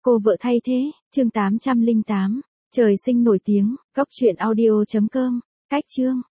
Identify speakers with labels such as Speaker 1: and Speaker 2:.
Speaker 1: Cô vợ thay thế, chương 808. Trời sinh nổi tiếng, góc truyện audio.com. Cách chương.